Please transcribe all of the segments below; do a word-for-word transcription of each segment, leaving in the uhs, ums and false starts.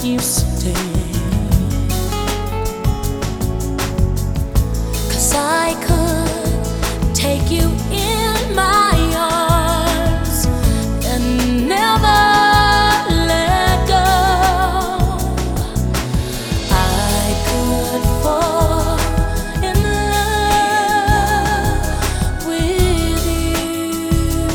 you stay. 'Cause I could take you in my arms and never let go. I could fall in love with you.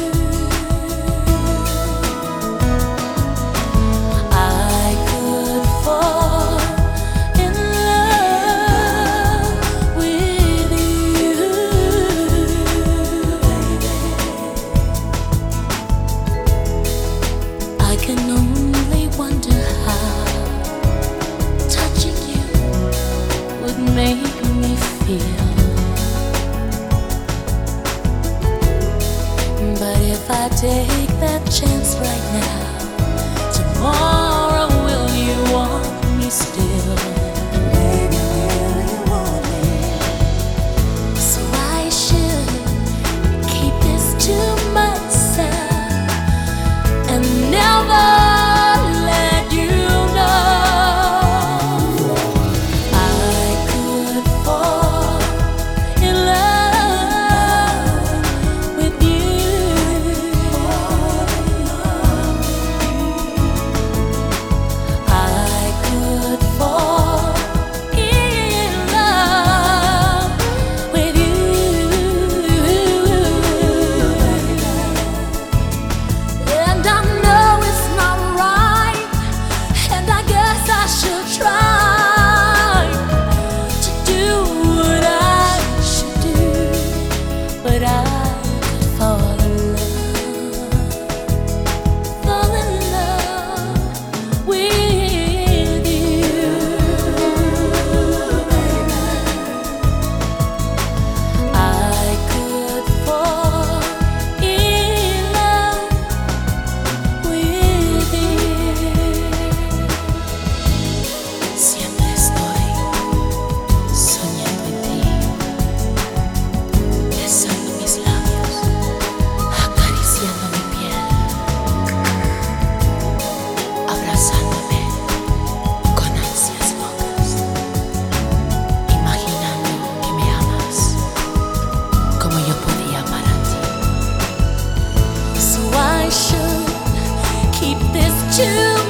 I could fall in love with you, baby. I can only wonder how touching you would make me feel. But if I take that chance right now, tomorrow will you want me still? Baby, will you want me? So I should keep this to myself and never let you know. I could fall in love with you. I could fall in love with you. And I know it's not right, and I guess I should try to do what I should do, but I could fall in love, fall in love with you, baby. I could fall in love with you. Siempre estoy soñando en ti, besando mis labios, acariciando mi piel, abrazándome con ansias locas, imaginando que me amas como yo podía amar a ti. So I should keep this to